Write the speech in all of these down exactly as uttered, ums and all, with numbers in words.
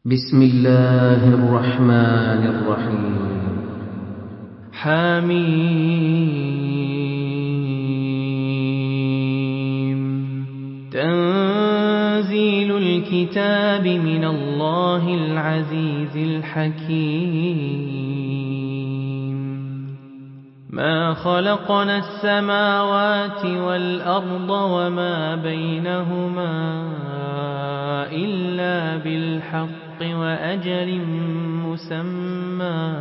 بسم الله الرحمن الرحيم. حميم. تنزيل الكتاب من الله العزيز الحكيم. ما خلقنا السماوات والأرض وما بينهما إلا بالحق وأجل مسمى،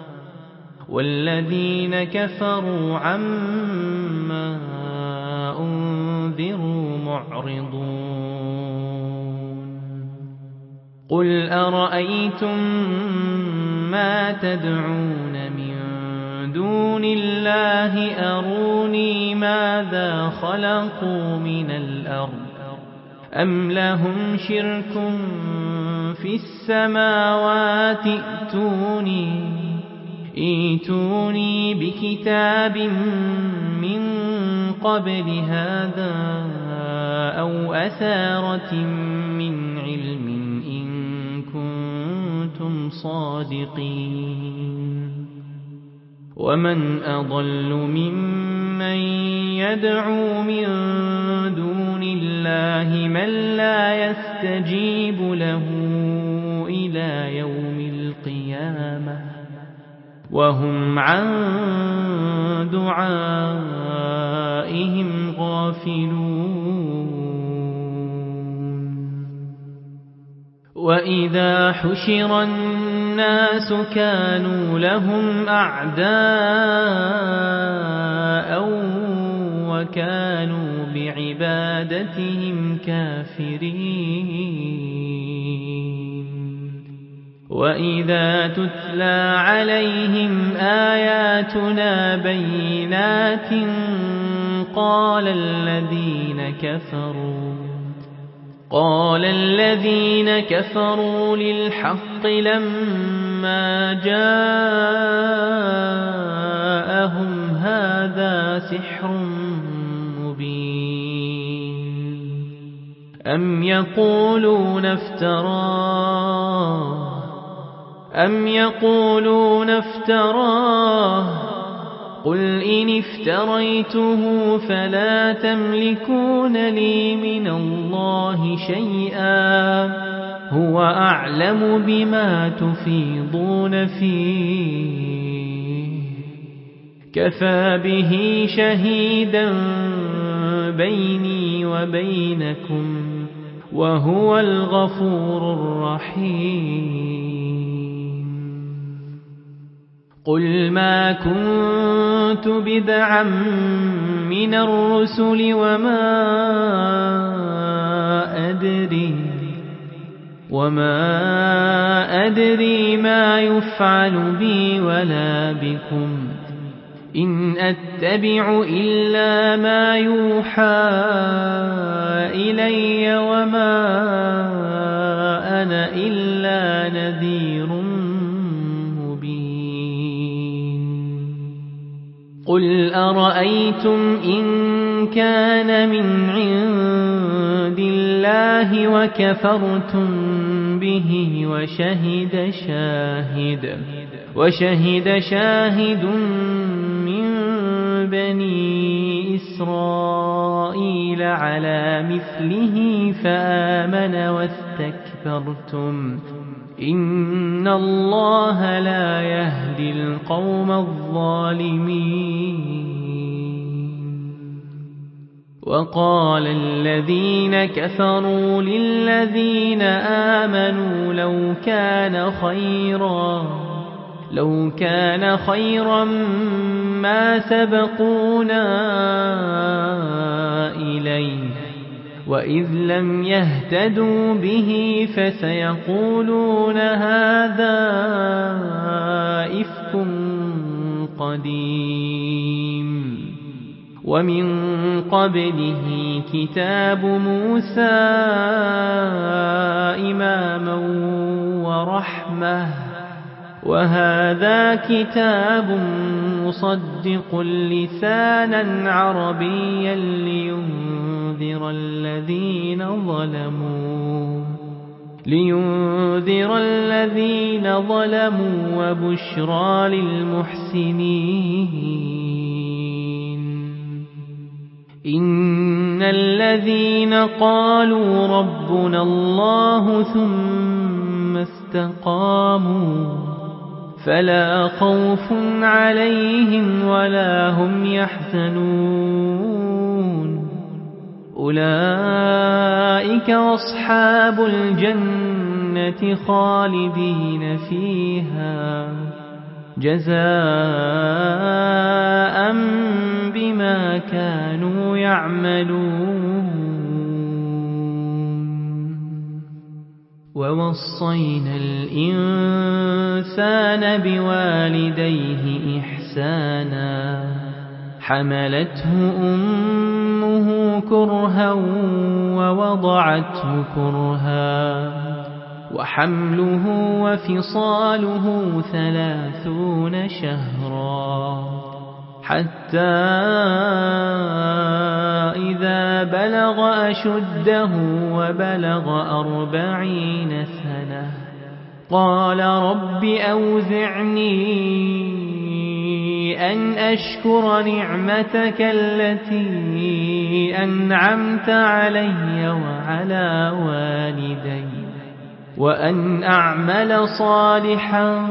والذين كفروا عما أنذروا معرضون. قل أرأيتم ما تدعون من دون الله أروني ماذا خلقوا من الأرض أم لهم شرك في السماوات ائتوني ائتوني بكتاب من قبل هذا أو أثارة من علم إن كنتم صادقين. ومن أضل ممن يدعو من دون الله من لا يستجيب له إلى يوم القيامة وهم عن دعائهم غافلون. وإذا حشر الناس كانوا لهم أعداء وكانوا بعبادتهم كافرين. وإذا تتلى عليهم آياتنا بينات قال الذين كفروا قال الذين كفروا للحق لما جاءهم هذا سحر مبين. أم يقولون افتراه أم يقولون افتراه قل إن افتريته فلا تملكون لي من الله شيئا هو أعلم بما تفيضون فيه كفى به شهيدا بيني وبينكم وهو الغفور الرحيم. قل ما كنت بدعا من الرسل وما أدري وما أدري ما يفعل بي ولا بكم إن أتبع إلا ما يوحى إلي وما أنا إلا نذير قل أرأيتم إن كان من عند الله وكفرتم به وشهد شاهد وشهد شاهد من بني إسرائيل على مثله فآمن واستكبرتم إن الله لا يهدي القوم الظالمين. وقال الذين كفروا للذين آمنوا لو كان خيرا لو كان خيرا ما سبقونا إليه وإذ لم يهتدوا به فسيقولون هذا إفك قديم. ومن قبله كتاب موسى إماما ورحمة وهذا كتاب مصدق لسانا عربيا لينذر الذين ظلموا لينذر الذين ظلموا وبشرى للمحسنين إن الذين قالوا ربنا الله ثم استقاموا فلا خوف عليهم ولا هم يحزنون أولئك أصحاب الجنة خالدين فيها جزاء بما كانوا يعملون ووصينا الإنسان بوالديه إحسانا حملته أمه كرها ووضعته كرها وحمله وفصاله ثلاثون شهرا حتى إذا بلغ أشده وبلغ أربعين سنة قال رب أوزعني أن أشكر نعمتك التي أنعمت علي وعلى والدي وأن أعمل صالحا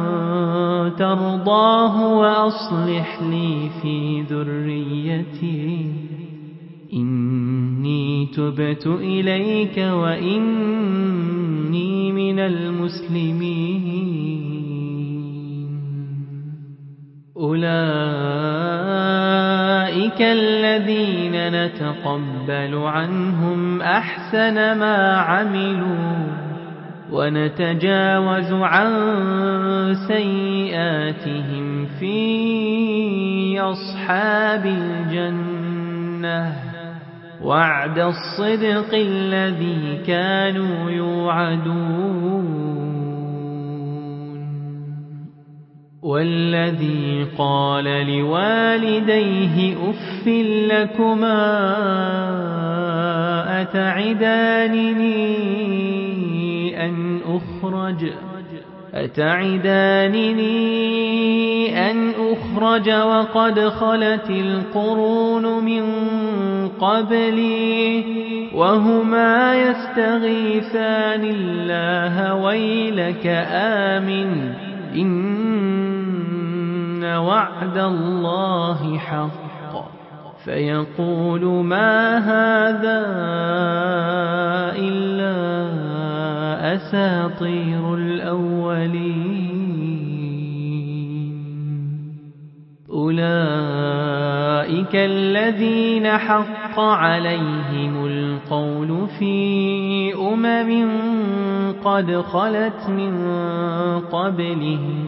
ترضاه وأصلح لي في ذريتي إني تبت إليك وإني من المسلمين أولئك الذين نتقبل عنهم أحسن ما عملوا ونتجاوز عن سيئاتهم في أصحاب الجنة وعد الصدق الذي كانوا يوعدون والذي قال لوالديه أف لكما أتعدانني أن أخرج أتعدانني أن أخرج وقد خلت القرون من قبلي وهما يستغيثان الله ويلك آمن إن وعد الله حق فيقول ما هذا إلا أساطير الأولين أولئك الذين حق عليهم القول في أمم قد خلت من قبلهم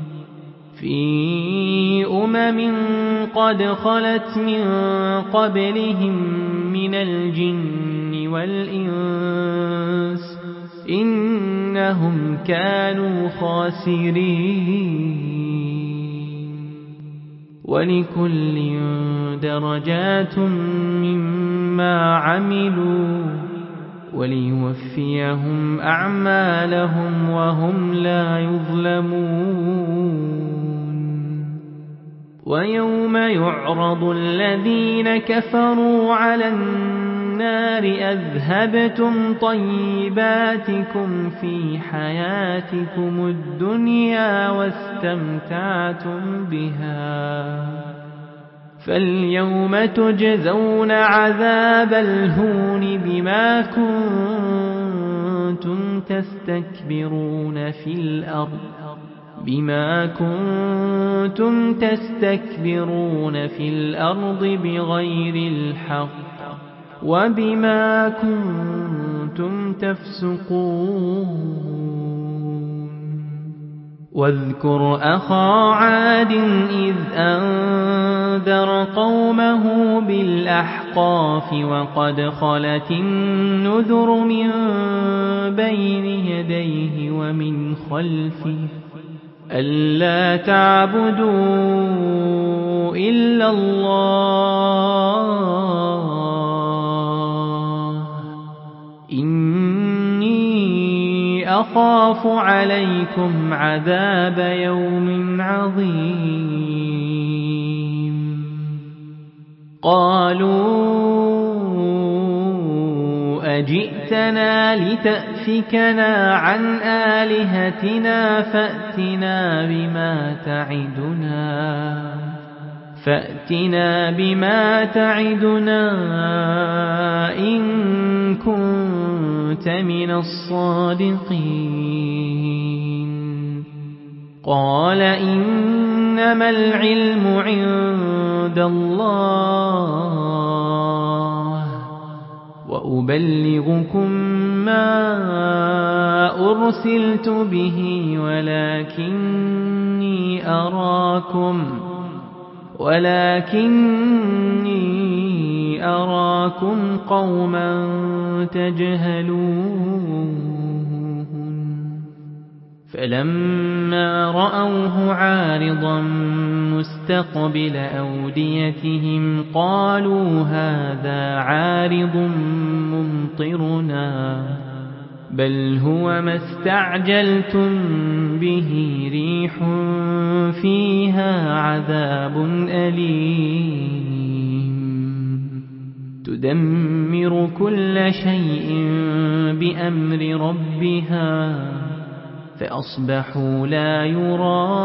في أمم قد خلت من قبلهم من الجن والإنس إنهم كانوا خاسرين ولكل درجات مما عملوا وليوفيهم أعمالهم وهم لا يظلمون ويوم يعرض الذين كفروا على النار أذهبتم طيباتكم في حياتكم الدنيا واستمتعتم بها فاليوم تجزون عذاب الهون بما كنتم تستكبرون في الأرض بما كنتم تستكبرون في الأرض بغير الحق وبما كنتم تفسقون واذكر أخا عاد إذ أنذر قومه بالأحقاف وقد خلت النذر من بين يديه ومن خلفه ألا تعبدوا إلا الله إني أخاف عليكم عذاب يوم عظيم قالوا أجئتنا لتأفكنا عن آلهتنا فأتنا بما تعدنا فأتنا بما تعدنا إن كنت من الصادقين قال إنما العلم عند الله وأبلغكم ما أرسلت به ولكني أراكم ولكني أراكم قوما تجهلون فلما رأوه عارضا مستقبل أوديتهم قالوا هذا عارض ممطرنا بل هو ما استعجلتم به ريح فيها عذاب أليم تدمر كل شيء بأمر ربها فأصبحوا لا يرى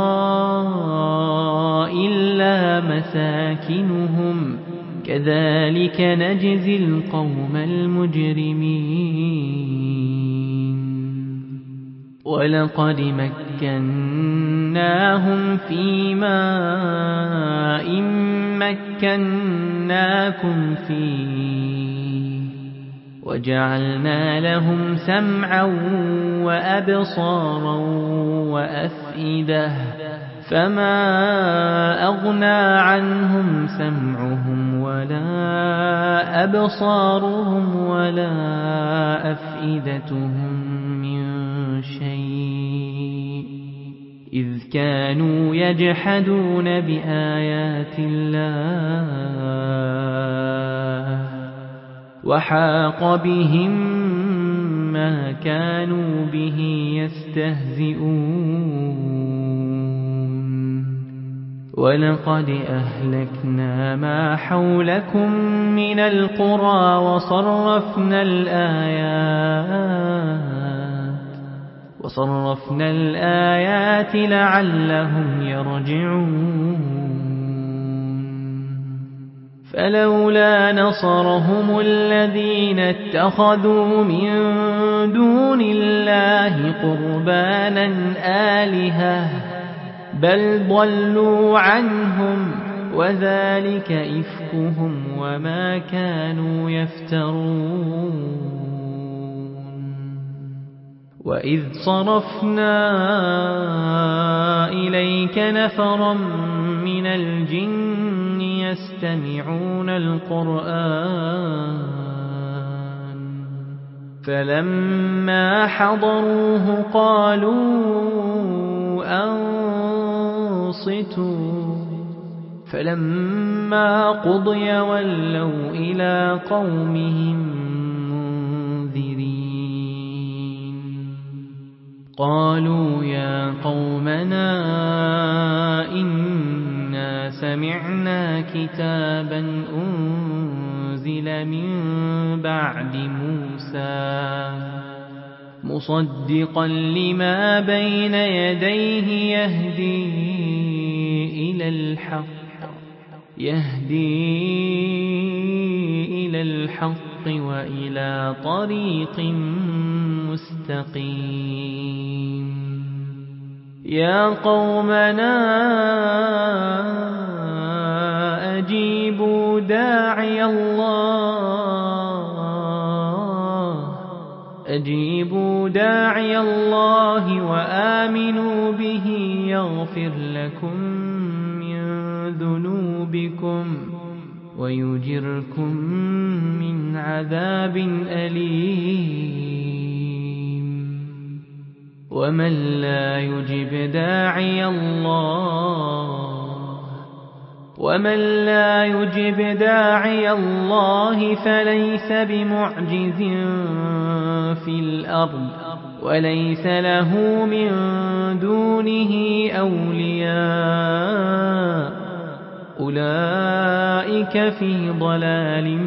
إلا مساكنهم كذلك نجزي القوم المجرمين ولقد مكناهم في ماء مكناكم فيه وجعلنا لهم سمعا وأبصارا وأفئدة فما أغنى عنهم سمعهم ولا أبصارهم ولا أفئدتهم من شيء إذ كانوا يجحدون بآيات الله وحاق بهم ما كانوا به يستهزئون ولقد أهلكنا ما حولكم من القرى وصرفنا الآيات وصرفنا الآيات لعلهم يرجعون فلولا نصرهم الذين اتخذوا من دون الله قربانا آلهة بل ضلوا عنهم وذلك إفكهم وما كانوا يفترون وإذ صرفنا إليك نفرا من الجن يستمعون القرآن فلما حضروه قالوا أنصتوا فلما قضي ولوا إلى قومهم منذرين قالوا يا قومنا إنا سمعنا كتابا أنزل من بعد موسى مصدقا لما بين يديه يهدي إلى الحق يهدي إلى الحق وإلى طريق مستقيم يا قومنا أجيبوا داعي الله أجيبوا داعي الله وآمنوا به يغفر لكم من ذنوبكم ويجركم من عذاب أليم ومن لا يجب داعي الله ومن لا يجب داعي الله فليس بمعجز في الأرض وليس له من دونه أولياء أولئك في ضلال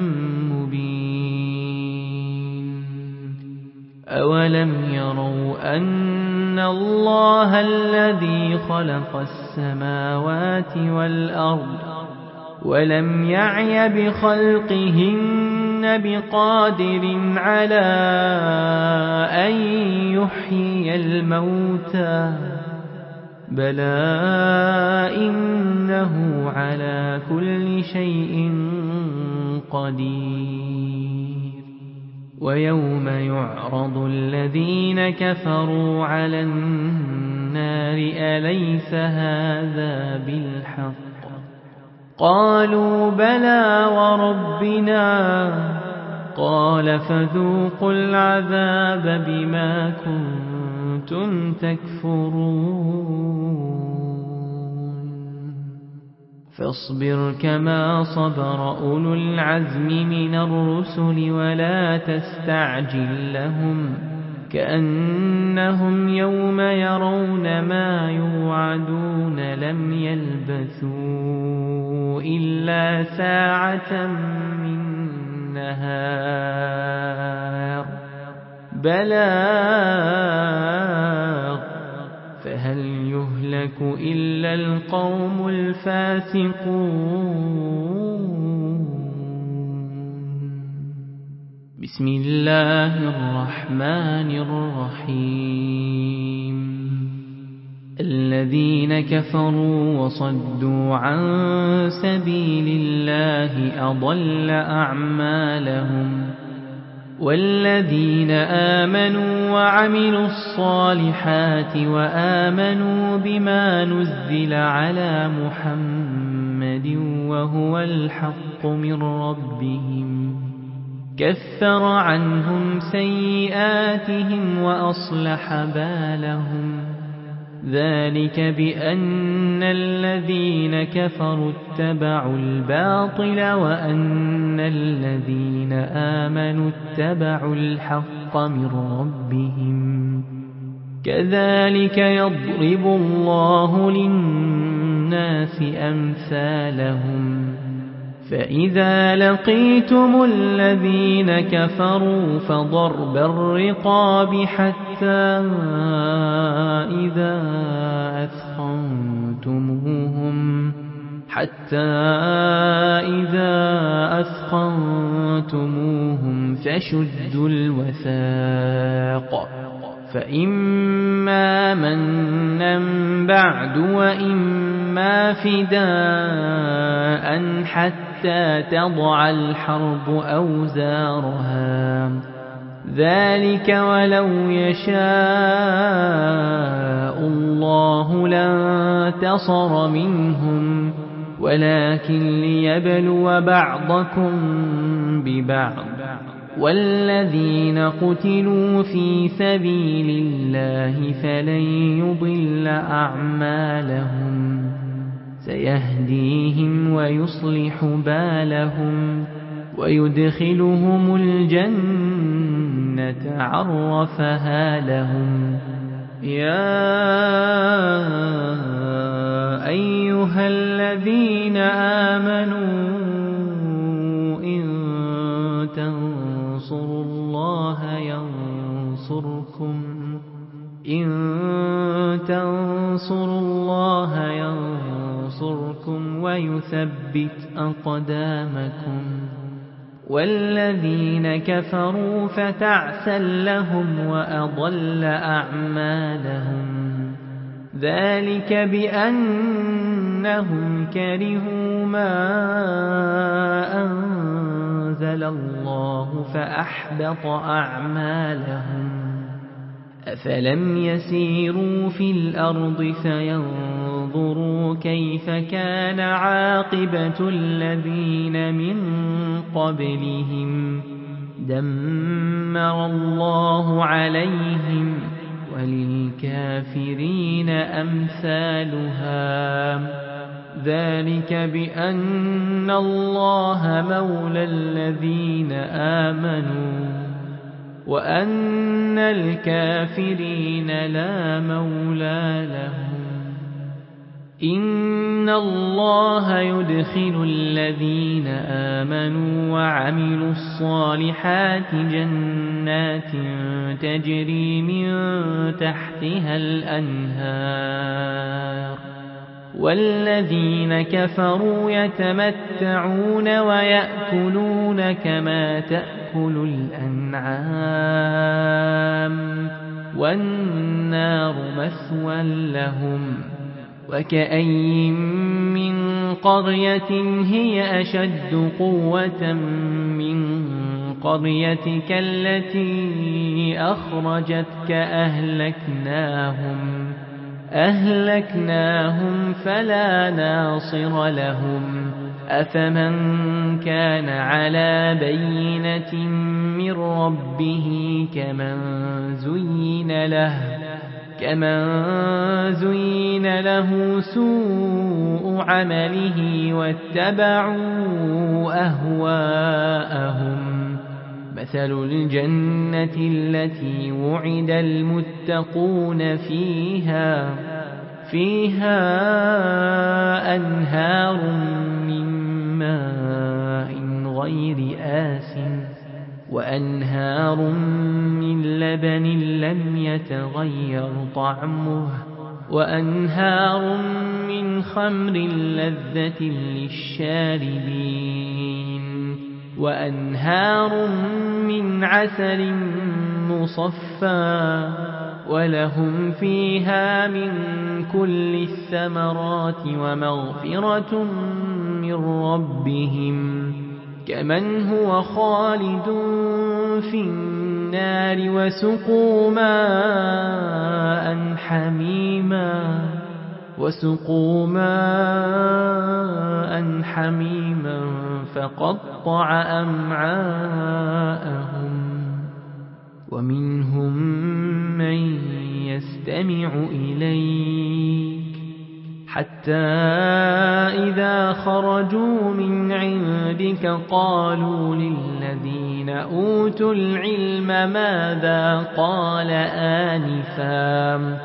مبين أولم يروا أن الله الذي خلق السماوات والأرض ولم يعي بخلقهن بقادر على أن يحيي الموتى بلى إنه على كل شيء قدير ويوم يعرض الذين كفروا على النار أليس هذا بالحق قالوا بلى وربنا قال فذوقوا العذاب بما كنتم تكفرون فاصبر كما صبر أولو العزم من الرسل ولا تستعجل لهم كأنهم يوم يرون ما يوعدون لم يلبثوا إلا ساعة من نهار بلاغ فهل يهلك إلا القوم الفاسقون بسم الله الرحمن الرحيم الذين كفروا وصدوا عن سبيل الله أضل أعمالهم والذين آمنوا وعملوا الصالحات وآمنوا بما نزل على محمد وهو الحق من ربهم كفر عنهم سيئاتهم وأصلح بالهم ذلك بأن الذين كفروا اتبعوا الباطل وأن الذين آمنوا اتبعوا الحق من ربهم كذلك يضرب الله للناس أمثالهم فإذا لقيتم الذين كفروا فضرب الرقاب حتى إذا أثخنتموهم حتى إذا أثخنتموهم فشدوا الوثاق فإما منا بعد وإما فداء حتى تضع الحرب أوزارها ذلك ولو يشاء الله لانتصر منهم ولكن ليبلو بعضكم ببعض والذين قتلوا في سبيل الله فلن يضل أعمالهم سيهديهم ويصلح بالهم ويدخلهم الجنة عرفها لهم يا أيها الذين آمنوا إن تنصروا الله ينصركم إن تنصروا الله ينصركم ويثبت أقدامكم والذين كفروا فتعسا لهم وأضل أعمالهم ذلك بأنهم كرهوا ما أنزل الله فأحبط أعمالهم أفلم يسيروا في الأرض فينظروا كيف كان عاقبة الذين من قبلهم دمر الله عليهم وللكافرين أمثالها ذلك بأن الله مولى الذين آمنوا وأن الكافرين لا مولى لهم. إن الله يدخل الذين آمنوا وعملوا الصالحات جنات تجري من تحتها الأنهار، والذين كفروا يتمتعون ويأكلون كما تأكل الأنعام، والنار مثوى لهم. وكأين من قرية هي أشد قوة من قريتك التي أخرجتك أهلكناهم أهلكناهم فلا ناصر لهم. أفمن كان على بينة من ربه كمن زين له كمن زين له سوء عمله واتبعوا أهواءهم. مثل الجنة التي وعد المتقون فيها فيها أنهار من ماء غير آسن وأنهار من لبن لم يتغير طعمه وأنهار من خمر لذة للشاربين وأنهار من عسل مصفى ولهم فيها من كل الثمرات ومغفرة من ربهم كمن هو خالد في النار وسقوا ماء حميما وسقوا ماء حميما فقطع أمعاءهم. ومنهم من يستمع إليك حتى إذا خرجوا من عندك قالوا للذين أوتوا العلم ماذا قال آنفا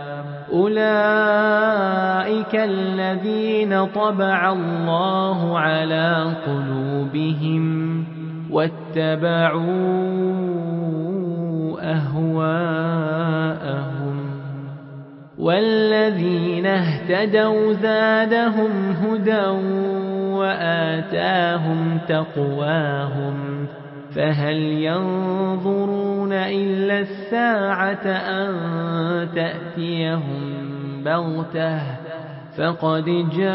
أولئك الذين طبع الله على قلوبهم واتبعوا أهواءهم والذين اهتدوا زادهم هدى وآتاهم تقواهم فهل ينظرون إلا الساعة أن تأتيهم بغتة فقد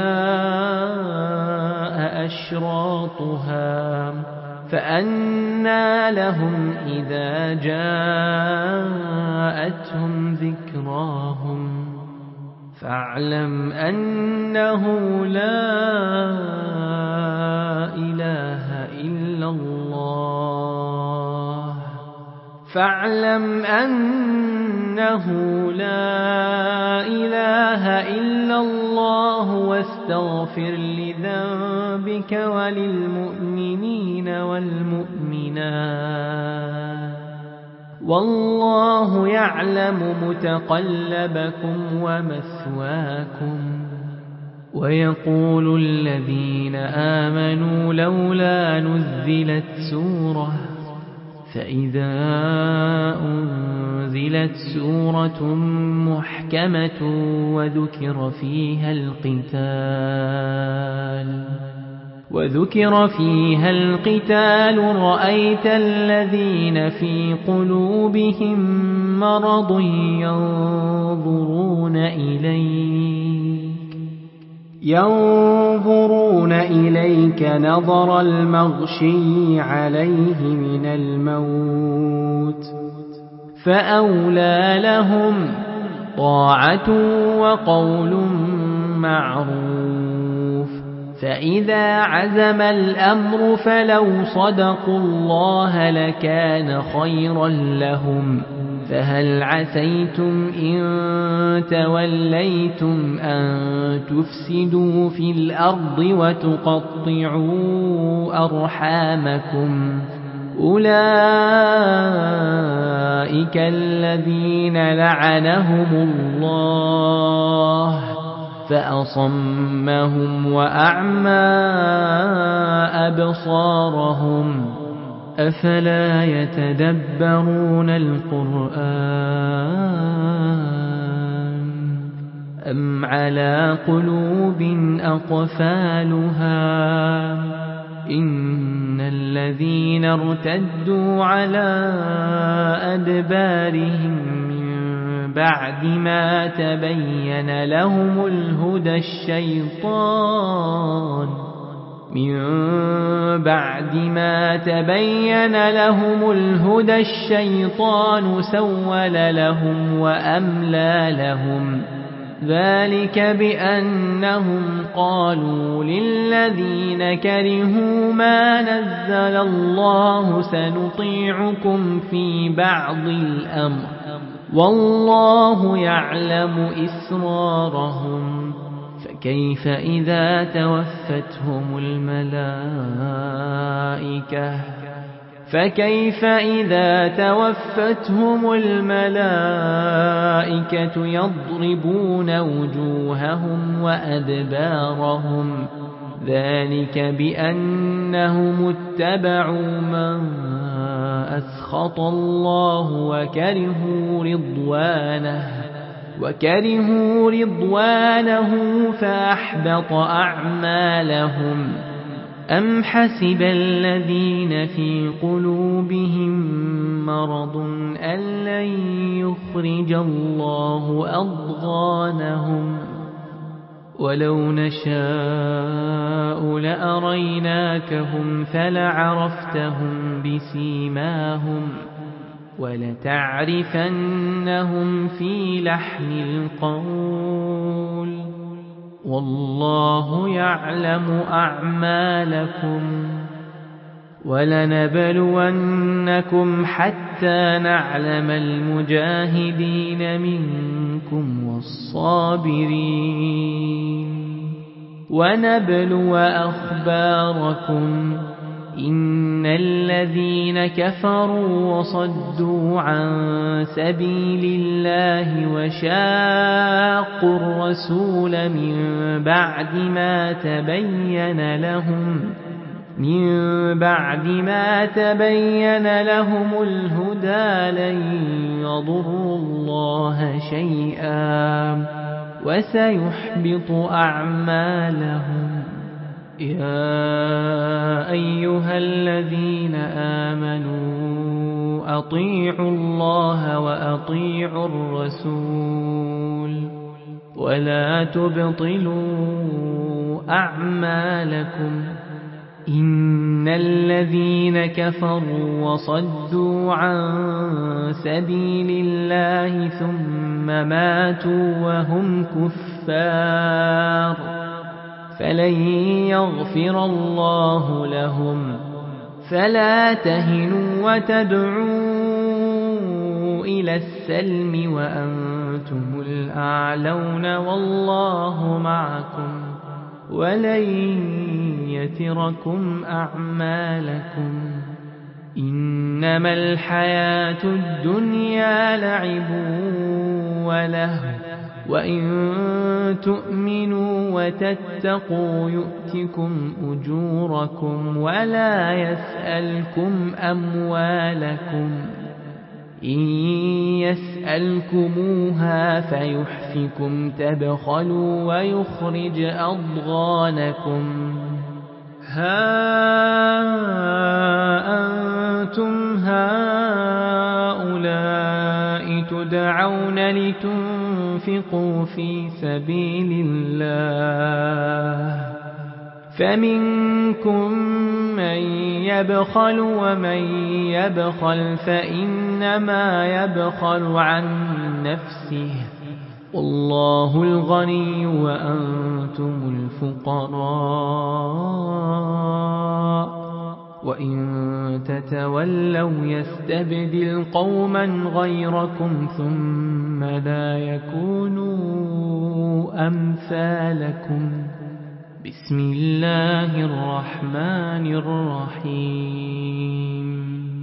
جاء أشراطها فأنى لهم إذا جاءتهم ذكراهم فاعلم أنه لا إله إلا الله فاعلم أنه لا إله إلا الله واستغفر لذنبك وللمؤمنين والمؤمنات والله يعلم متقلبكم ومثواكم. ويقول الذين آمنوا لولا نزلت سورة فإذا أنزلت سورة محكمة وذكر فيها القتال وذكر فيها القتال رأيت الذين في قلوبهم مرض ينظرون إليك ينظرون إليك نظر المغشي عليه من الموت فأولى لهم طاعة وقول معروف. فإذا عزم الأمر فلو صدقوا الله لكان خيرا لهم. فهل عسيتم إن توليتم أن تفسدوا في الأرض وتقطعوا أرحامكم أولئك الذين لعنهم الله فأصمهم وأعمى أبصارهم أفلا يتدبرون القرآن أم على قلوب أقفالها إن الذين ارتدوا على أدبارهم من بعد ما تبين لهم الهدى الشيطان من بعد ما تبين لهم الهدى الشيطان سول لهم وأملى لهم ذلك بأنهم قالوا للذين كرهوا ما نزل الله سنطيعكم في بعض الأمر والله يعلم إسرارهم فكيف إذا توفتهم الملائكة فكيف إذا توفتهم الملائكة يضربون وجوههم وأدبارهم ذلك بأنهم اتبعوا ما أسخط الله وكرهوا رضوانه وكرهوا رضوانه فأحبط أعمالهم أم حسب الذين في قلوبهم مرض أن لن يخرج الله أضغانهم ولو نشاء لأريناكهم فلعرفتهم بسيماهم ولتعرفنهم في لحن القول والله يعلم أعمالكم ولنبلونكم حتى نعلم المجاهدين منكم والصابرين ونبلو أخباركم إن الذين كفروا وصدوا عن سبيل الله وشاقوا الرسول من بعد ما تبين لهم من بعد ما تبين لهم الهدى لن يضروا الله شيئا وسيحبط أعمالهم يا أيها الذين آمنوا أطيعوا الله وأطيعوا الرسول ولا تبطلوا أعمالكم إن الذين كفروا وصدوا عن سبيل الله ثم ماتوا وهم كفار فلن يغفر الله لهم فلا تهنوا وتدعوا إلى السلم وأنتم الأعلون والله معكم ولن يتركم أعمالكم إنما الحياة الدنيا لعب ولهو وإن تؤمنوا وتتقوا يؤتكم أجوركم ولا يسألكم أموالكم إن يسألكموها فيحفكم تبخلوا ويخرج أضغانكم ها أنتم هؤلاء تدعون لتنفقوا في سبيل الله فمنكم من يبخل ومن يبخل فإنما يبخل عن نفسه والله الغني وأنتم الفقراء وإن تتولوا يستبدل قوما غيركم ثم لا يكونوا أمثالكم بسم الله الرحمن الرحيم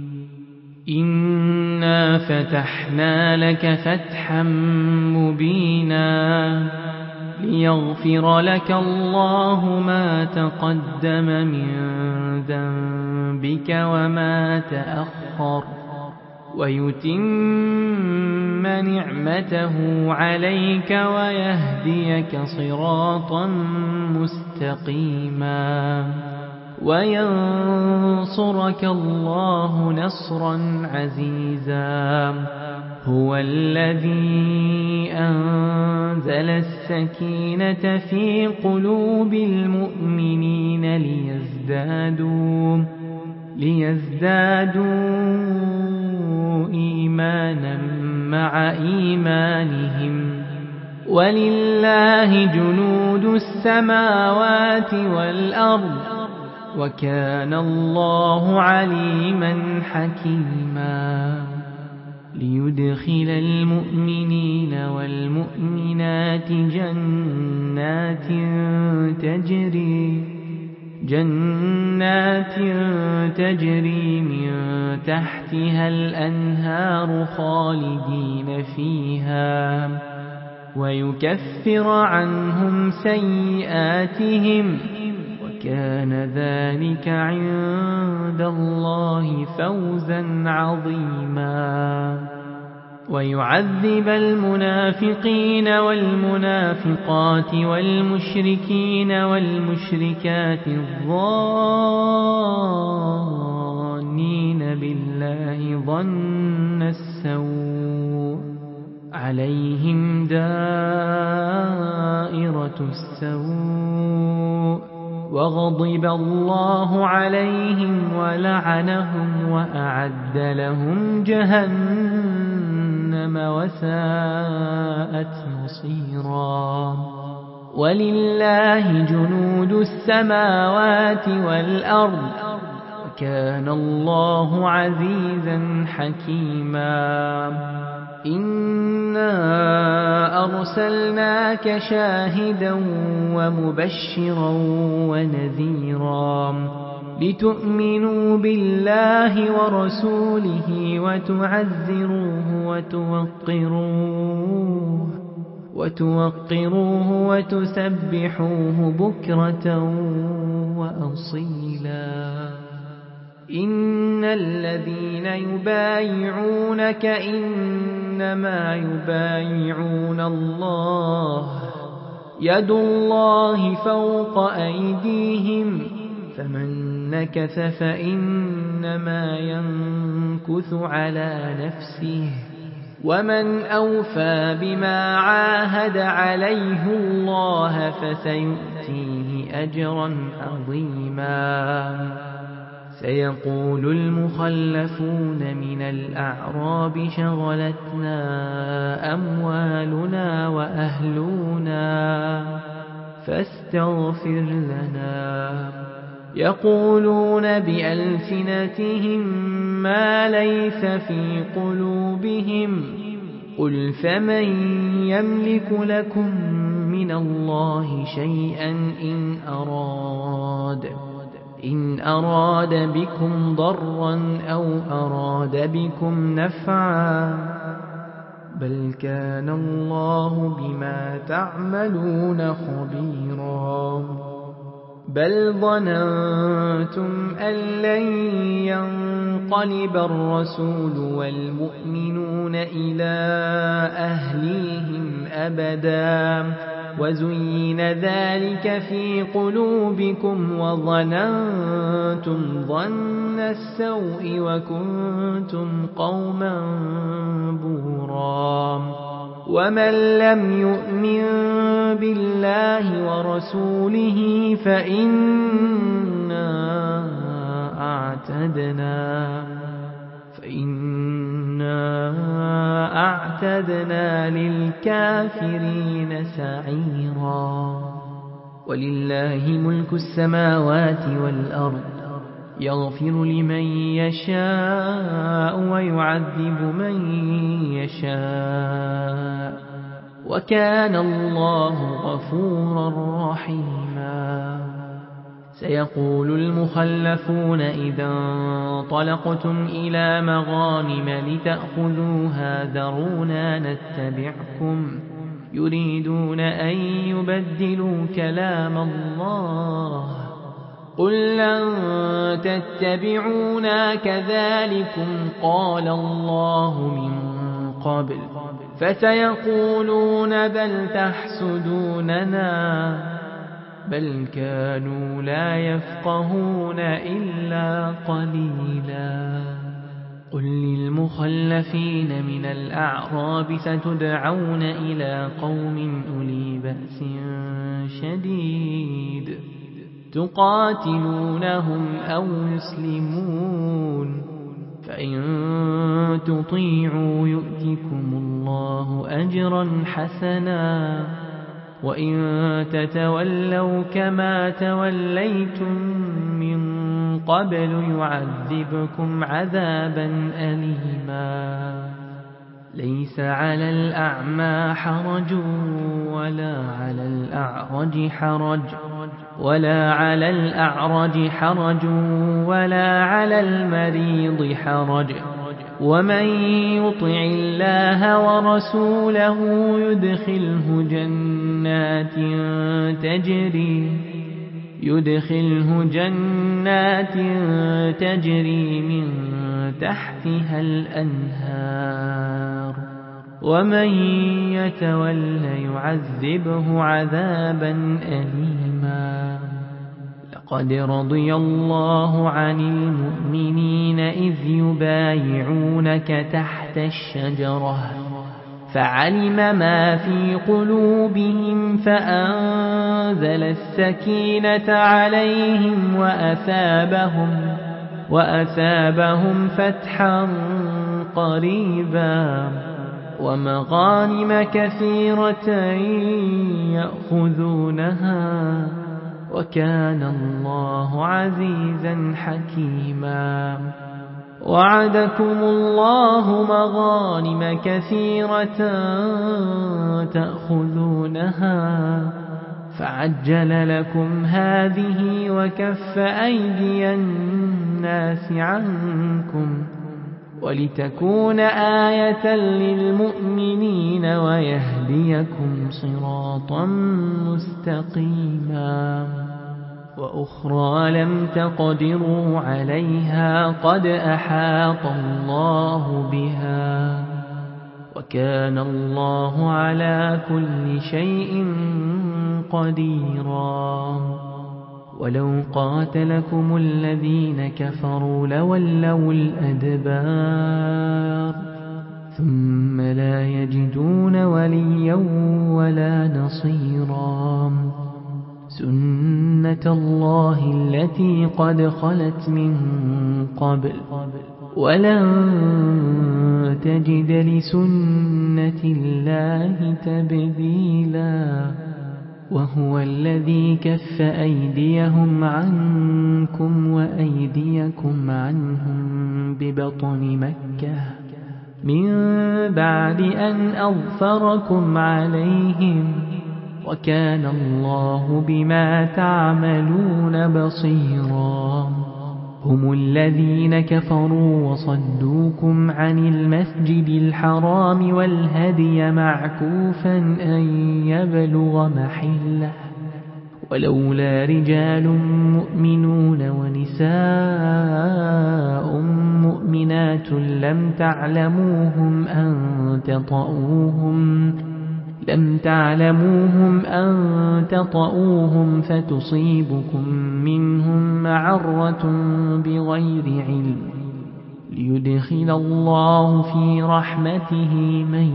إنا فتحنا لك فتحا مبينا ليغفر لك الله ما تقدم من ذنبك وما تأخر ويتم نعمته عليك ويهديك صراطا مستقيما وينصرك الله نصرا عزيزا هو الذي أنزل السكينة في قلوب المؤمنين ليزدادوا ليزدادوا إيمانا مع إيمانهم ولله جنود السماوات والأرض وكان الله عليما حكيما ليدخل المؤمنين والمؤمنات جنات تجري جنات تجري من تحتها الأنهار خالدين فيها ويكفر عنهم سيئاتهم وكان ذلك عند الله فوزا عظيما ويعذب المنافقين والمنافقات والمشركين والمشركات الظانين بالله ظن السوء عليهم دائرة السوء وغضب الله عليهم ولعنهم وأعد لهم جهنم وساءت مصيرا ولله جنود السماوات والأرض وكان الله عزيزا حكيما إنا أرسلناك شاهدا ومبشرا ونذيرا لتؤمنوا بالله ورسوله وتعزروه وتوقروه وتوقروه وتسبحوه بكرة وأصيلا إن الذين يبايعونك إنما يبايعون الله يد الله فوق أيديهم فمن نكث فإنما ينكث على نفسه ومن أوفى بما عاهد عليه الله فسيؤتيه أجرا عظيما سيقول المخلفون من الأعراب شغلتنا أموالنا وأهلنا فاستغفر لنا يقولون بألسنتهم ما ليس في قلوبهم قل فمن يملك لكم من الله شيئا إن أراد إن أراد بكم ضرا أو أراد بكم نفعا بل كان الله بما تعملون خبيرا بل ظننتم أن لن ينقلب الرسول والمؤمنون إلى أهليهم أبدا وزين ذلك في قلوبكم وظننتم ظن السوء وكنتم قوما بورا ومن لم يؤمن بالله ورسوله فإنا أعتدنا فإنا أعتدنا للكافرين سعيرا ولله ملك السماوات والأرض يغفر لمن يشاء ويعذب من يشاء وكان الله غفورا رحيما سيقول المخلفون إذا انطلقتم إلى مغانم لتأخذوها ذرونا نتبعكم يريدون أن يبدلوا كلام الله قل لن تتبعونا كذلكم قال الله من قبل فسيقولون بل تحسدوننا بل كانوا لا يفقهون إلا قليلا قل للمخلفين من الأعراب ستدعون إلى قوم أولي بأس شديد تقاتلونهم أو يسلمون فإن تطيعوا يؤتكم الله أجرا حسنا وإن تتولوا كما توليتم من قبل يعذبكم عذابا أليما ليس على الأعمى حرج ولا على الأعرج حرج ولا على الأعرج حرج ولا على المريض حرج ومن يطع الله ورسوله يدخله جنات تجري يدخله جنات تجري من تحتها الأنهار ومن يتول يعذبه عذابا أليما لقد رضي الله عن المؤمنين إذ يبايعونك تحت الشجرة فعلم ما في قلوبهم فأنزل السكينة عليهم وأثابهم وأثابهم فتحا قريبا ومغانم كثيرة يأخذونها وكان الله عزيزا حكيما وعدكم الله مغانم كثيرة تأخذونها فعجل لكم هذه وكف أيدي الناس عنكم ولتكون آية للمؤمنين ويهديكم صراطا مستقيما وأخرى لم تقدروا عليها قد أحاط الله بها وكان الله على كل شيء قديرا ولو قاتلكم الذين كفروا لولوا الأدبار ثم لا يجدون وليا ولا نصيرا سنة الله التي قد خلت من قبل ولن تجد لسنة الله تبديلا وهو الذي كف أيديهم عنكم وأيديكم عنهم ببطن مكة من بعد أن أظفركم عليهم وكان الله بما تعملون بصيرا هم الذين كفروا وصدوكم عن المسجد الحرام والهدي معكوفا أن يبلغ محله ولولا رجال مؤمنون ونساء مؤمنات لم تعلموهم أن تطؤوهم لم تعلموهم أن تطؤوهم فتصيبكم منهم معرة بغير علم ليدخل الله في رحمته من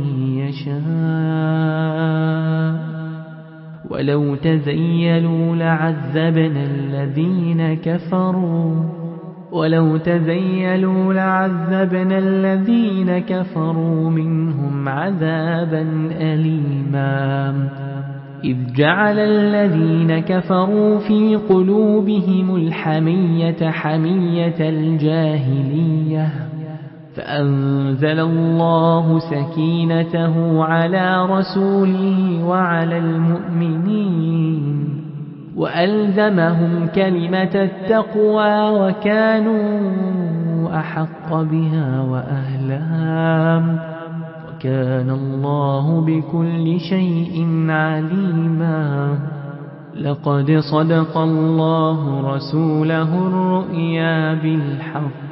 يشاء ولو تزيلوا لعذبنا الذين كفروا ولو تزيلوا لعذبنا الذين كفروا منهم عذابا أليما إذ جعل الذين كفروا في قلوبهم الحمية حمية الجاهلية فأنزل الله سكينته على رسوله وعلى المؤمنين وألزمهم كلمة التقوى وكانوا أحق بها وأهلها وكان الله بكل شيء عليما. لقد صدق الله رسوله الرؤيا بالحق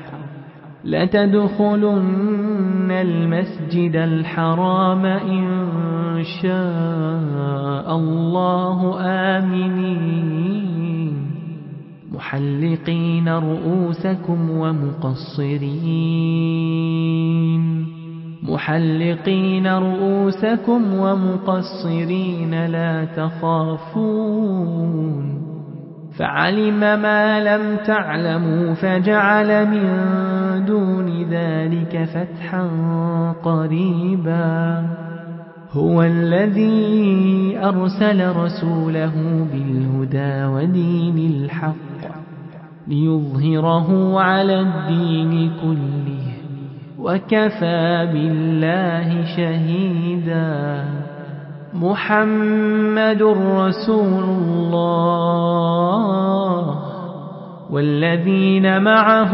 لتدخلن المسجد الحرام إن شاء الله آمنين محلقين رؤوسكم ومقصرين محلقين رؤوسكم ومقصرين لا تخافون فعلم ما لم تعلموا فجعل من دون ذلك فتحا قريبا. هو الذي أرسل رسوله بالهدى ودين الحق ليظهره على الدين كله وكفى بالله شهيدا. محمد رسول الله والذين معه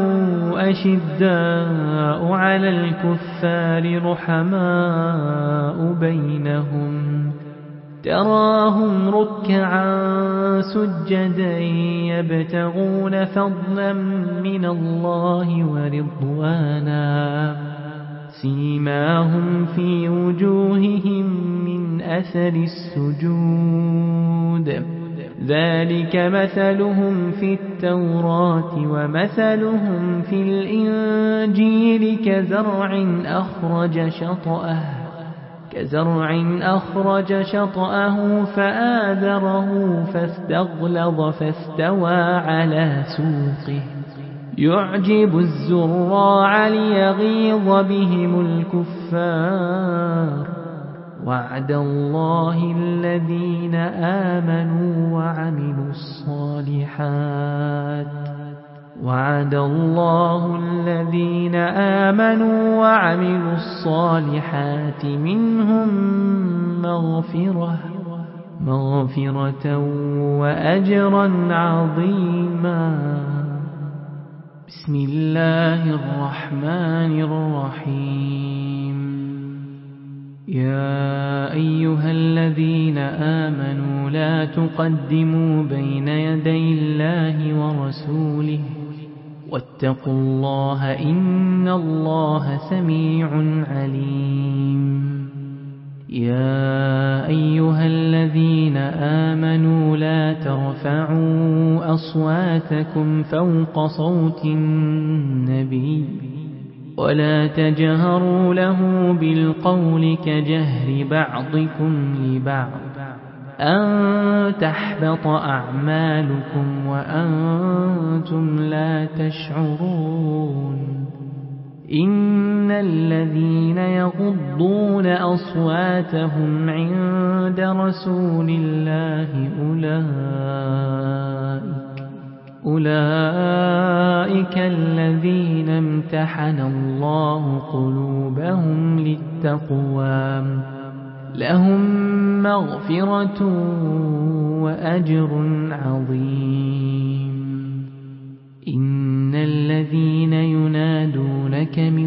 أشداء على الكفار رحماء بينهم تراهم ركعا سجدا يبتغون فضلا من الله ورضوانا سيماهم في وجوههم من أثر السجود ذلك مثلهم في التوراة ومثلهم في الإنجيل كزرع أخرج شطأه كزرع أخرج شطأه فآذره فاستغلظ فاستوى على سوقه يعجب الزراع ليغيظ بهم الكفار. وعد الله الذين آمنوا وعملوا الصالحات وعد الله الذين آمنوا وعملوا الصالحات منهم مغفرة مغفرة وأجرا عظيما. بسم الله الرحمن الرحيم. يا أيها الذين آمنوا لا تقدموا بين يدي الله ورسوله واتقوا الله إن الله سميع عليم. يا أيها الذين آمنوا لا ترفعوا أصواتكم فوق صوت النبي ولا تجهروا له بالقول كجهر بعضكم لبعض أن تحبط أعمالكم وأنتم لا تشعرون. إن الذين يغضون أصواتهم عند رسول الله أولئك أولئك الذين امتحن الله قلوبهم للتقوى لهم مغفرة وأجر عظيم. إن الذين ينادونك من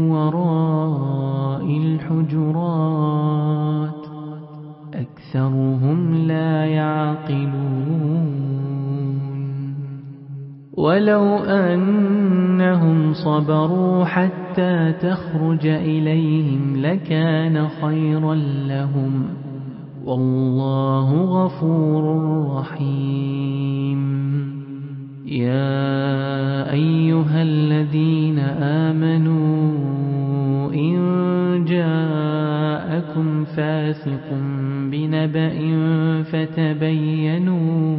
وراء الحجرات أكثرهم لا يعقلون. ولو أنهم صبروا حتى تخرج إليهم لكان خيرا لهم والله غفور رحيم. يا أيها الذين آمنوا إن جاءكم فاسق بنبأ فتبينوا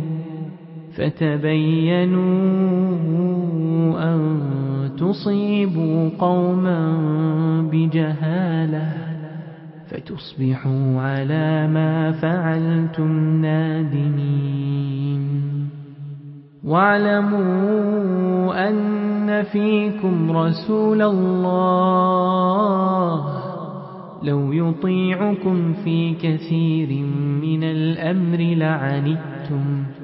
فتبينوا أن تصيبوا قوما بجهالة فتصبحوا على ما فعلتم نادمين. واعلموا أن فيكم رسول الله لو يطيعكم في كثير من الأمر لعنتم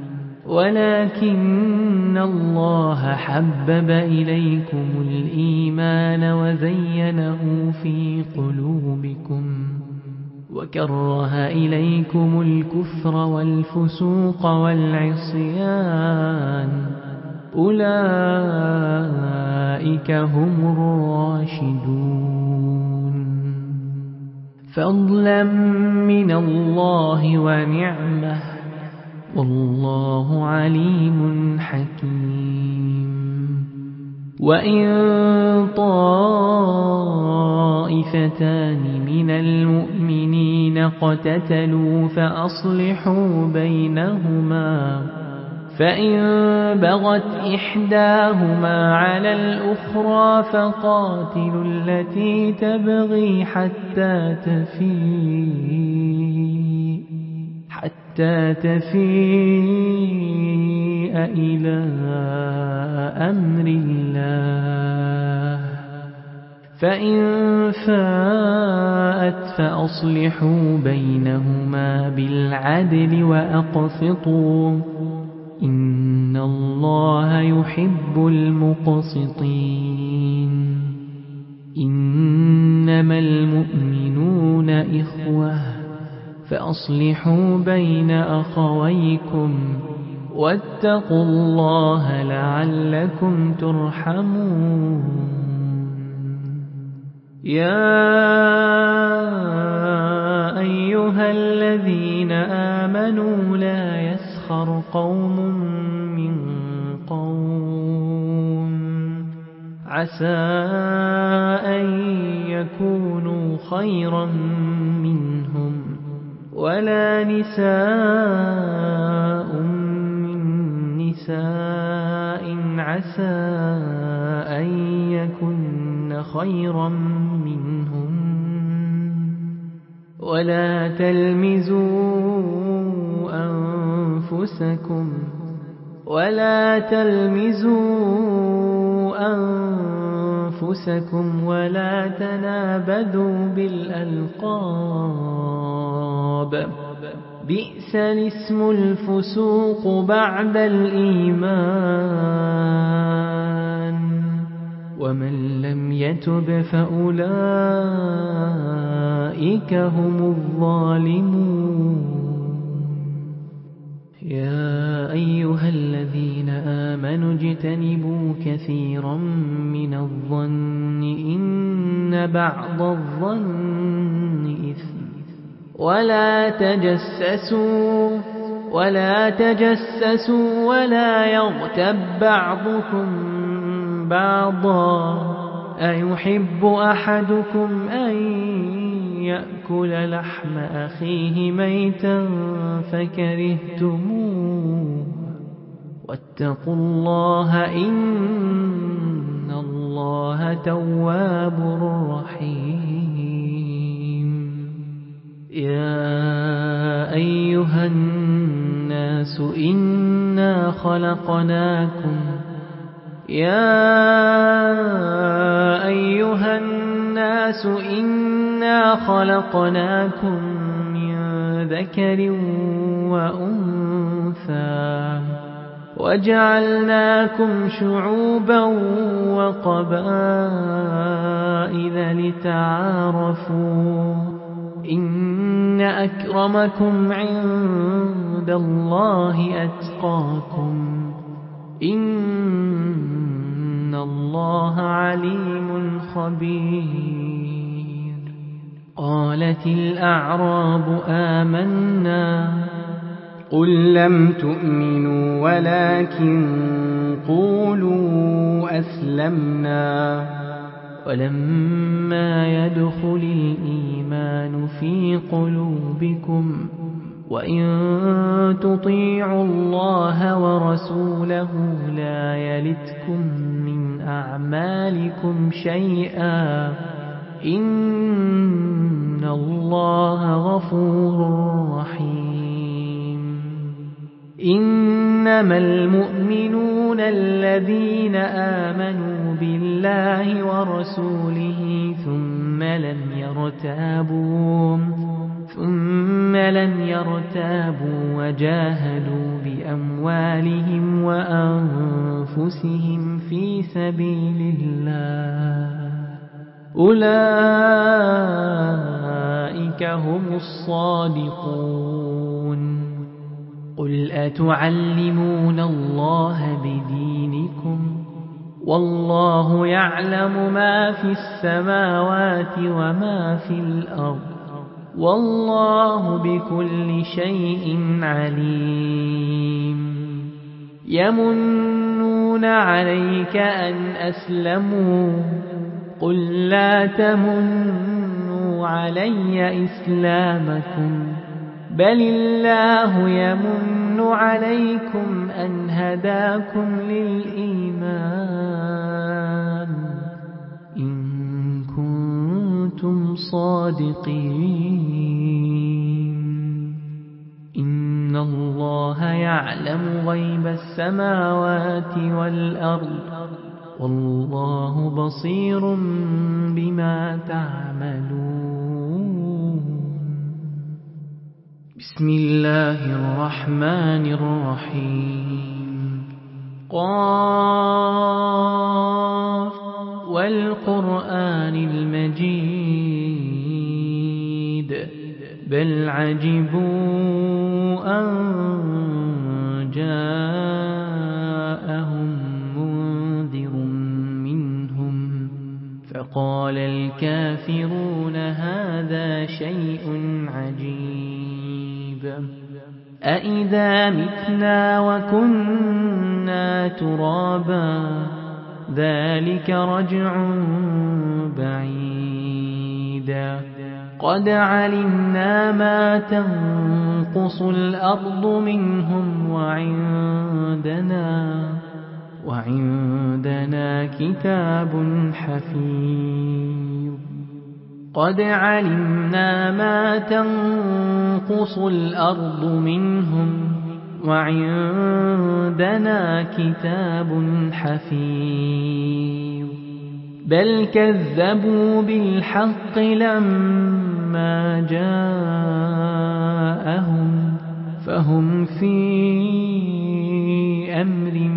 ولكن الله حبب إليكم الإيمان وزينه في قلوبكم وكره إليكم الكفر والفسوق والعصيان أولئك هم الراشدون فضلا من الله ونعمه والله عليم حكيم وإن طائفتان من المؤمنين اقتتلوا فأصلحوا بينهما فإن بغت إحداهما على الأخرى فقاتلوا التي تبغي حتى تفيء حتى تفيء إلى أمر الله فإن فاءت فأصلحوا بينهما بالعدل وأقسطوا إن الله يحب المقسطين إنما المؤمنون إخوة فأصلحوا بين أخويكم واتقوا الله لعلكم ترحمون يا أيها الذين آمنوا لا يسخر قوم من قوم عسى أن يكونوا خيرا منهم ولا نساء من نساء عسى أن يكن خيرا منهم ولا تلمزوا أنفسكم ولا تلمزوا أنفسكم ولا تنابذوا بالألقاب بئس الاسم الفسوق بعد الإيمان ومن لم يتب فأولئك هم الظالمون يا أيها الذين آمنوا اجتنبوا كثيرا من الظن إن بعض الظن إثم ولا تجسسوا ولا تجسسوا ولا يغتب بعضكم بعضا أيحب أحدكم أن يأكل لحم أخيه ميتا فكرهتموه واتقوا الله إن الله تواب رحيم يا أيها الناس إنا خلقناكم يا أيها الناس إنا خلقناكم من ذكر وأنثى وجعلناكم شعوبا وقبائل لتعارفوا إن أكرمكم عند الله أتقاكم إن الله عليم خبير قالت الأعراب آمنا قل لم تؤمنوا ولكن قولوا أسلمنا ولما يدخل الإيمان في قلوبكم وإن تطيعوا الله ورسوله لا يلتكم من أعمالكم شيئا إن الله غفور رحيم إنما المؤمنون الذين آمنوا بالله ورسوله ثم لم يرتابوا يرتابوا ثم لم يرتابوا وجاهدوا بأموالهم وأنفسهم في سبيل الله أولئك هم الصادقون قل أتعلمون الله بدينكم والله يعلم ما في السماوات وما في الأرض والله بكل شيء عليم يمنون عليك أن أسلموا قل لا تمنوا علي إسلامكم بل الله يمن عليكم أن هداكم للإيمان إن كنتم صادقين إن الله يعلم غيب السماوات والأرض والله بصير بما تعملون بسم الله الرحمن الرحيم قاف والقرآن المجيد بل عجبوا أن جاءهم منذر منهم فقال الكافرون هذا شيء عجيب أإذا متنا وكنا ترابا ذلك رجع بعيد قد علمنا ما تنقص الأرض منهم وعندنا وعندنا كتاب حفيظ قد علمنا ما تنقص الأرض منهم وعندنا كتاب حفيظ بل كذبوا بالحق لما جاءهم فهم في أمر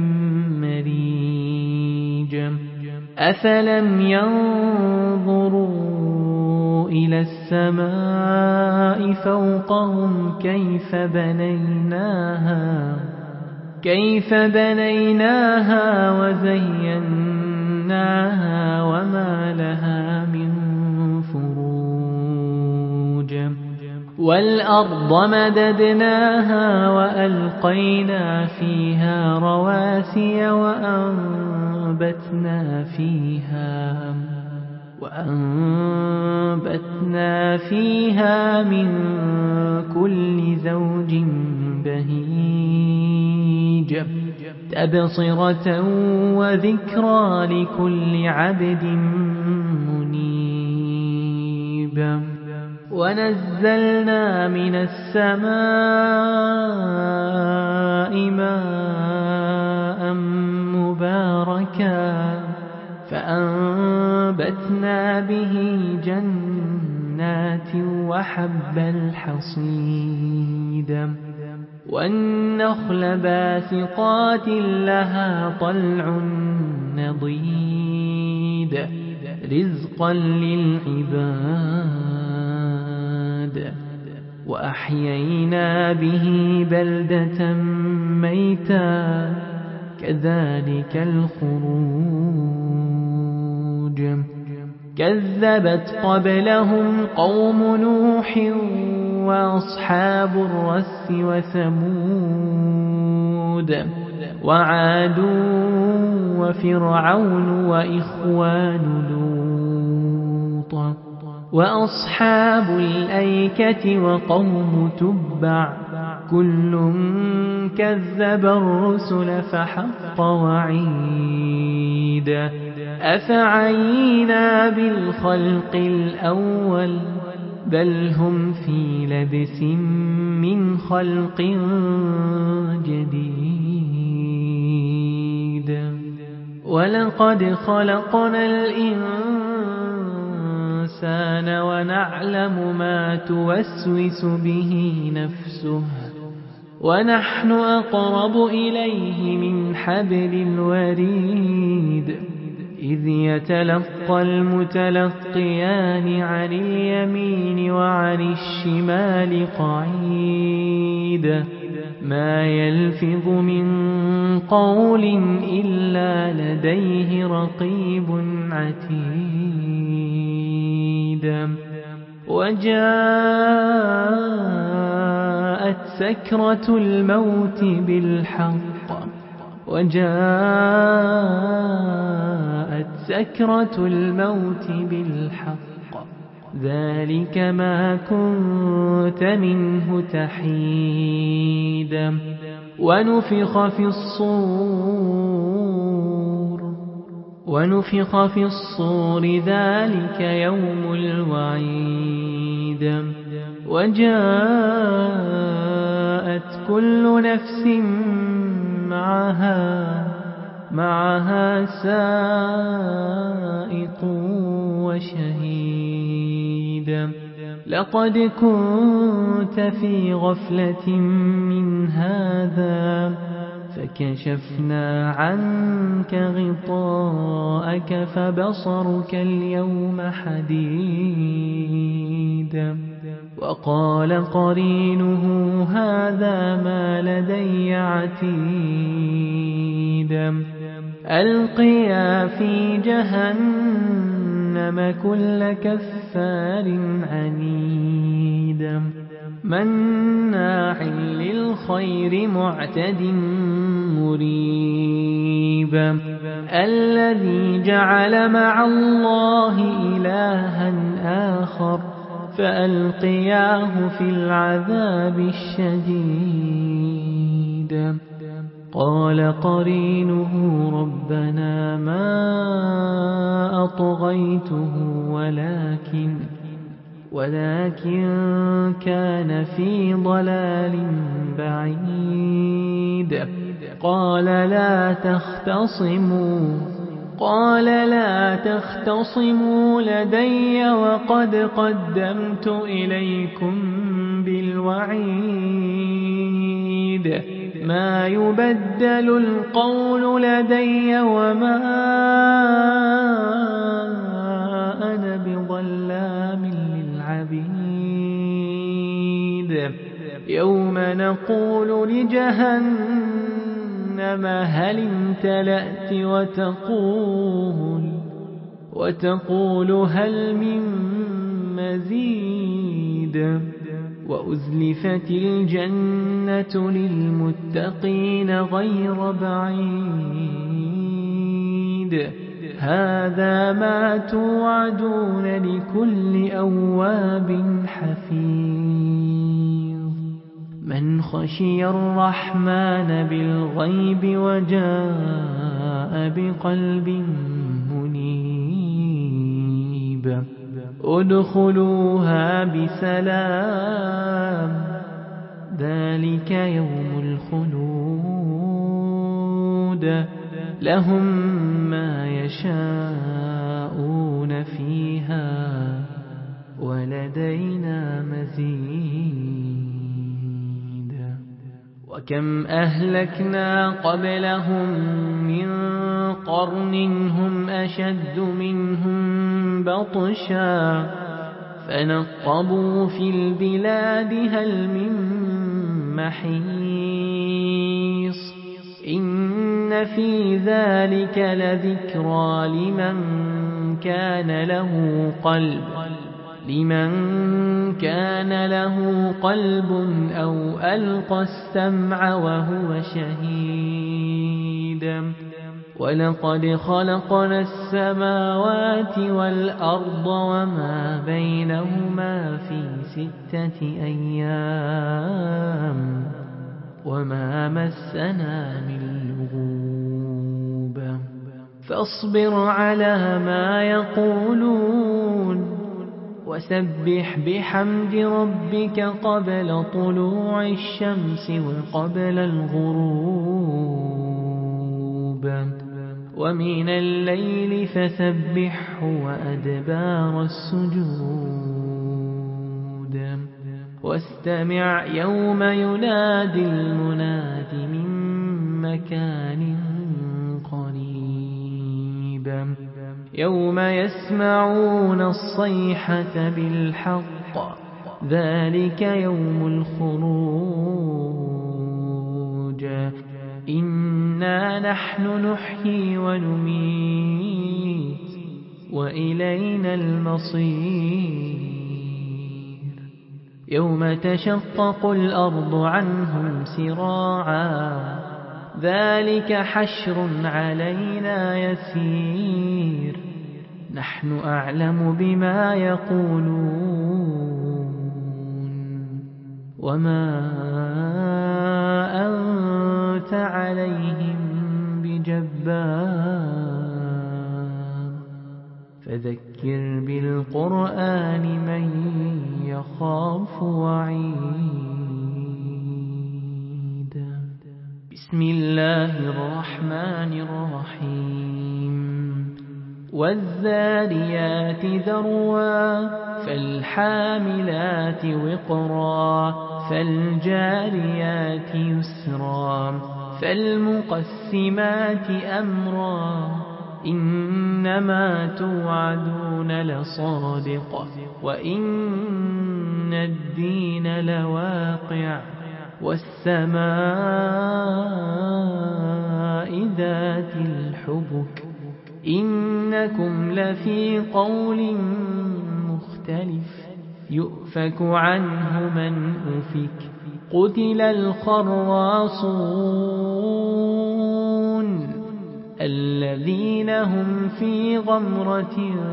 مريج أفلم ينظروا إلى السماء فوقهم كيف بنيناها كيف بنيناها وزيناها وما لها من فروج والأرض مددناها وألقينا فيها رواسي وأنبتنا فيها وأنبتنا فيها من كل زوج بهيج تبصرة وذكرى لكل عبد منيب ونزلنا من السماء ماء مباركا فأنبتنا به جنات وحب الحصيد والنخل باسقات لها طلع نضيد رزقا للعباد وأحيينا به بلدة ميتا كذلك الخروج كذبت قبلهم قوم نوح وأصحاب الرس وثمود وعاد وفرعون وإخوان لوط وأصحاب الأيكة وقوم تبع كل كذب الرسل فحق وعيد أفعينا بالخلق الأول بل هم في لبس من خلق جديد ولقد خلقنا الإنسان الإنسان ونعلم ما توسوس به نفسه ونحن أقرب إليه من حبل الوريد إذ يتلقى المتلقيان عن اليمين وعن الشمال قعيد ما يلفظ من قول إلا لديه رقيب عتيد وجاءت سكرة الموت بالحق وجاءت سكرة الموت بالحق ذلك ما كنت منه تحيد ونفخ في الصور ونفخ في الصور ذلك يوم الوعيد وجاءت كل نفس معها معها سائق وشهيد لقد كنت في غفلة من هذا فكشفنا عنك غطاءك فبصرك اليوم حديد وقال قرينه هذا ما لدي عتيد ألقيا في جهنم كل كفار عنيد مناع للخير معتد مريب الذي جعل مع الله إلها آخر فألقياه في العذاب الشديد قال قرينه ربنا ما أطغيته ولكن ولكن كان في ضلال بعيد قال لا تختصموا قال لا تختصموا لدي وقد قدمت إليكم بالوعيد ما يبدل القول لدي وما أنا بظلام للعبيد يوم نقول لجهنم هل امتلأت وتقول وتقول هل من مزيد وأزلفت الجنة للمتقين غير بعيد هذا ما توعدون لكل أواب حفيظ من خشي الرحمن بالغيب وجاء بقلب منيب ادخلوها بسلام ذلك يوم الخلود لهم ما يشاءون فيها ولدينا مزيد وكم أهلكنا قبلهم من قرن هم أشد منهم بطشا فنقبوا في البلاد هل من محيص إن في ذلك لذكرى لمن كان له قلب لمن كان له قلب أو ألقى السمع وهو شهيد ولقد خلقنا السماوات والأرض وما بينهما في ستة أيام وما مسنا من لغوب فاصبر على ما يقولون وسبح بحمد ربك قبل طلوع الشمس وقبل الغروب ومن الليل فسبحه وأدبار السجود واستمع يوم ينادي المناد من مكان قريب يوم يسمعون الصيحة بالحق ذلك يوم الخروج إنا نحن نحيي ونميت وإلينا المصير يوم تشقق الأرض عنهم سراعا ذلك حشر علينا يسير نحن أعلم بما يقولون وما أنت عليهم بجبار فذكر بالقرآن من يخاف وعيد بسم الله الرحمن الرحيم والذاريات ذروا فالحاملات وقرا فالجاريات يسرا فالمقسمات أمرا إنما توعدون لصادق وإن الدين لواقع والسماء ذات الحبك إنكم لفي قول مختلف يؤفك عنه من أفك قتل الخراصون الذين هم في غمرة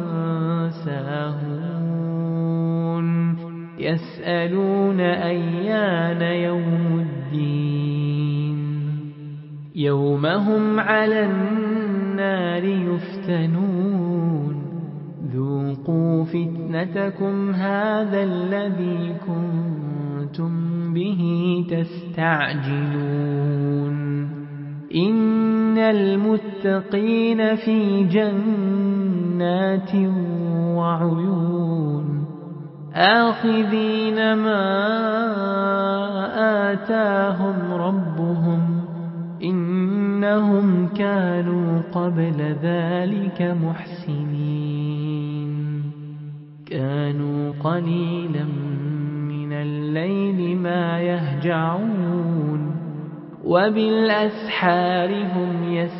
ساهون يسألون أيان يوم الدين يوم هم على النار يفتنون ذوقوا فتنتكم هذا الذي كنتم به تستعجلون إن المتقين في جنات وعيون آخذين ما آتاهم ربهم إنهم كانوا قبل ذلك محسنين كانوا قليلا من الليل ما يهجعون وبالأسحار هم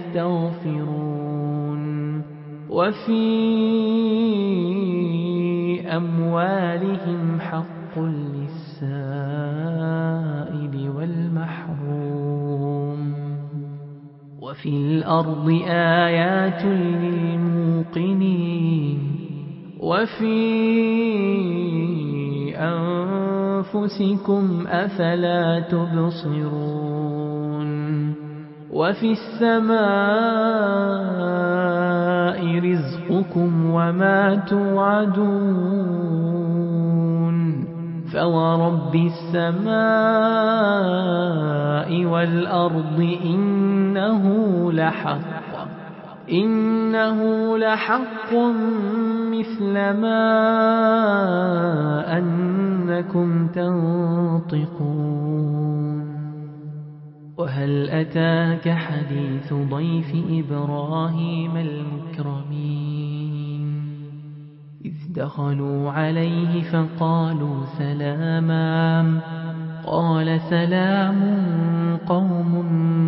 يستغفرون وفي أموالهم حق للسائل والمحروم وفي الأرض آيات للموقنين وفي أنفسكم أفلا تبصرون وفي السماء رزقكم وما توعدون فورب السماء والأرض إنه لحق إنه لحق مثل ما أنكم تنطقون وهل أتاك حديث ضيف إبراهيم المكرمين إذ دخلوا عليه فقالوا سلاما قال سلام قوم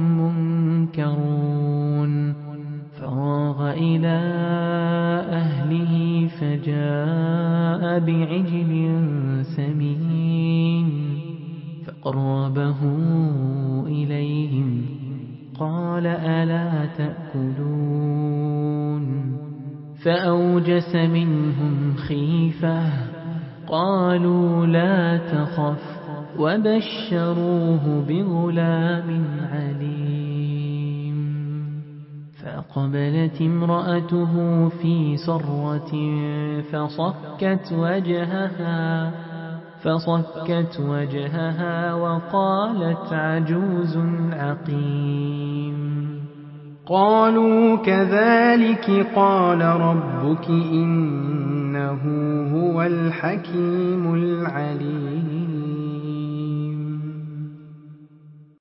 منكرون فراغ إلى أهله فجاء بعجل سمين فقربه إليهم قال ألا تأكلون فأوجس منهم خيفة قالوا لا تخف وبشروه بغلام عليم فأقبلت امرأته في صرة فصكت وجهها فصكت وجهها وقالت عجوز عقيم قالوا كذلك قال ربك إنه هو الحكيم العليم